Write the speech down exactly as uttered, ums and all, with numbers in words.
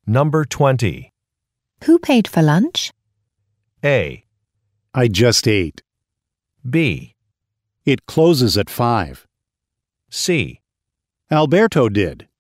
Number twenty. Who paid for lunch? A. I just ate. B. It closes at five. C. Alberto did.